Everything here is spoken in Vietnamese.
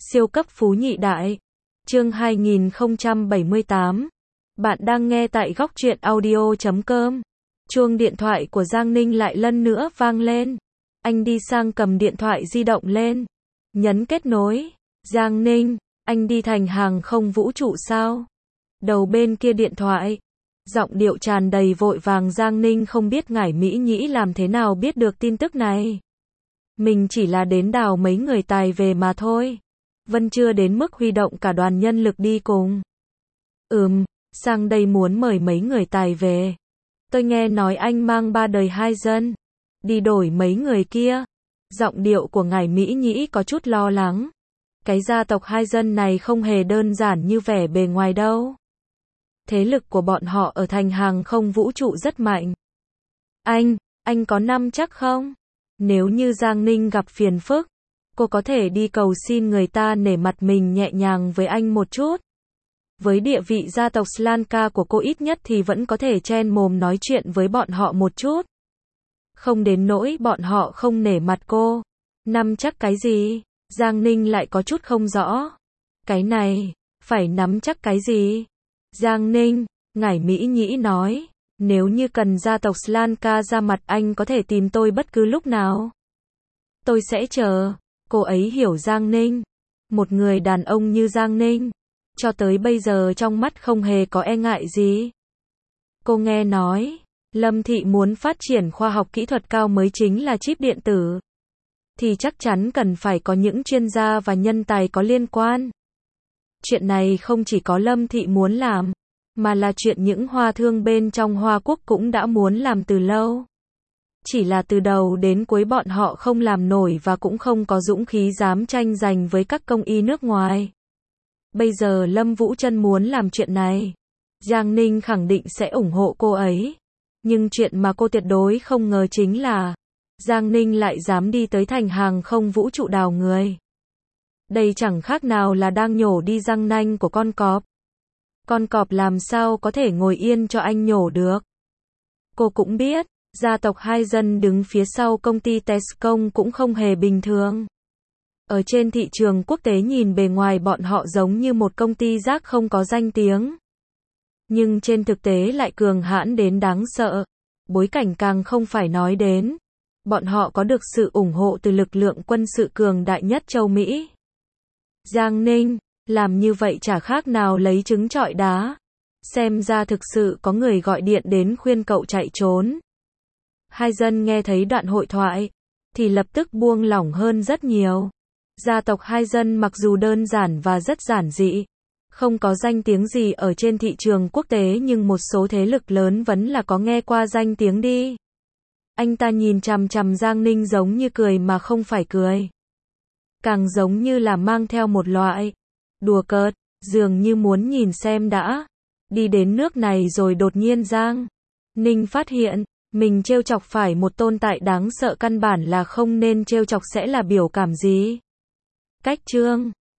Siêu cấp phú nhị đại. Chương 2078. Bạn đang nghe tại góc truyện audio.com. Chuông điện thoại của Giang Ninh lại lần nữa vang lên. Anh đi sang cầm điện thoại di động lên. Nhấn kết nối. Giang Ninh, anh đi thành hàng không vũ trụ sao? Đầu bên kia điện thoại. Giọng điệu tràn đầy vội vàng. Giang Ninh không biết Ngải Mỹ Nhĩ làm thế nào biết được tin tức này. Mình chỉ là đến đào mấy người tài về mà thôi. Vân chưa đến mức huy động cả đoàn nhân lực đi cùng. Sang đây muốn mời mấy người tài về. Tôi nghe nói anh mang 3 đời 2 dân. Đi đổi mấy người kia. Giọng điệu của Ngải Mỹ Nhĩ có chút lo lắng. Cái gia tộc 2 dân này không hề đơn giản như vẻ bề ngoài đâu. Thế lực của bọn họ ở thành hàng không vũ trụ rất mạnh. Anh có nắm chắc không? Nếu như Giang Ninh gặp phiền phức, cô có thể đi cầu xin người ta nể mặt mình nhẹ nhàng với anh một chút. Với địa vị gia tộc Slanka của cô ít nhất thì vẫn có thể chen mồm nói chuyện với bọn họ một chút. Không đến nỗi bọn họ không nể mặt cô. Nắm chắc cái gì? Giang Ninh lại có chút không rõ. Cái này, phải nắm chắc cái gì? Giang Ninh, Ngải Mỹ Nhĩ nói, nếu như cần gia tộc Slanka ra mặt anh có thể tìm tôi bất cứ lúc nào. Tôi sẽ chờ. Cô ấy hiểu Giang Ninh. Một người đàn ông như Giang Ninh, cho tới bây giờ trong mắt không hề có e ngại gì. Cô nghe nói, Lâm Thị muốn phát triển khoa học kỹ thuật cao mới chính là chip điện tử. Thì chắc chắn cần phải có những chuyên gia và nhân tài có liên quan. Chuyện này không chỉ có Lâm Thị muốn làm, mà là chuyện những hoa thương bên trong Hoa Quốc cũng đã muốn làm từ lâu. Chỉ là từ đầu đến cuối bọn họ không làm nổi và cũng không có dũng khí dám tranh giành với các công ty nước ngoài. Bây giờ Lâm Vũ Trân muốn làm chuyện này. Giang Ninh khẳng định sẽ ủng hộ cô ấy. Nhưng chuyện mà cô tuyệt đối không ngờ chính là Giang Ninh lại dám đi tới thành hàng không vũ trụ đào người. Đây chẳng khác nào là đang nhổ đi răng nanh của con cọp. Con cọp làm sao có thể ngồi yên cho anh nhổ được. Cô cũng biết, gia tộc 2 dân đứng phía sau công ty Tescom cũng không hề bình thường. Ở trên thị trường quốc tế nhìn bề ngoài bọn họ giống như một công ty rác không có danh tiếng. Nhưng trên thực tế lại cường hãn đến đáng sợ. Bối cảnh càng không phải nói đến. Bọn họ có được sự ủng hộ từ lực lượng quân sự cường đại nhất châu Mỹ. Giang Ninh, làm như vậy chả khác nào lấy trứng trọi đá. Xem ra thực sự có người gọi điện đến khuyên cậu chạy trốn. 2 dân nghe thấy đoạn hội thoại, thì lập tức buông lỏng hơn rất nhiều. Gia tộc 2 dân mặc dù đơn giản và rất giản dị, không có danh tiếng gì ở trên thị trường quốc tế nhưng một số thế lực lớn vẫn là có nghe qua danh tiếng đi. Anh ta nhìn chằm chằm Giang Ninh giống như cười mà không phải cười. Càng giống như là mang theo một loại đùa cợt, dường như muốn nhìn xem đã. Đi đến nước này rồi đột nhiên Giang Ninh phát hiện, mình trêu chọc phải một tồn tại đáng sợ căn bản là không nên trêu chọc sẽ là biểu cảm gì. Cách chương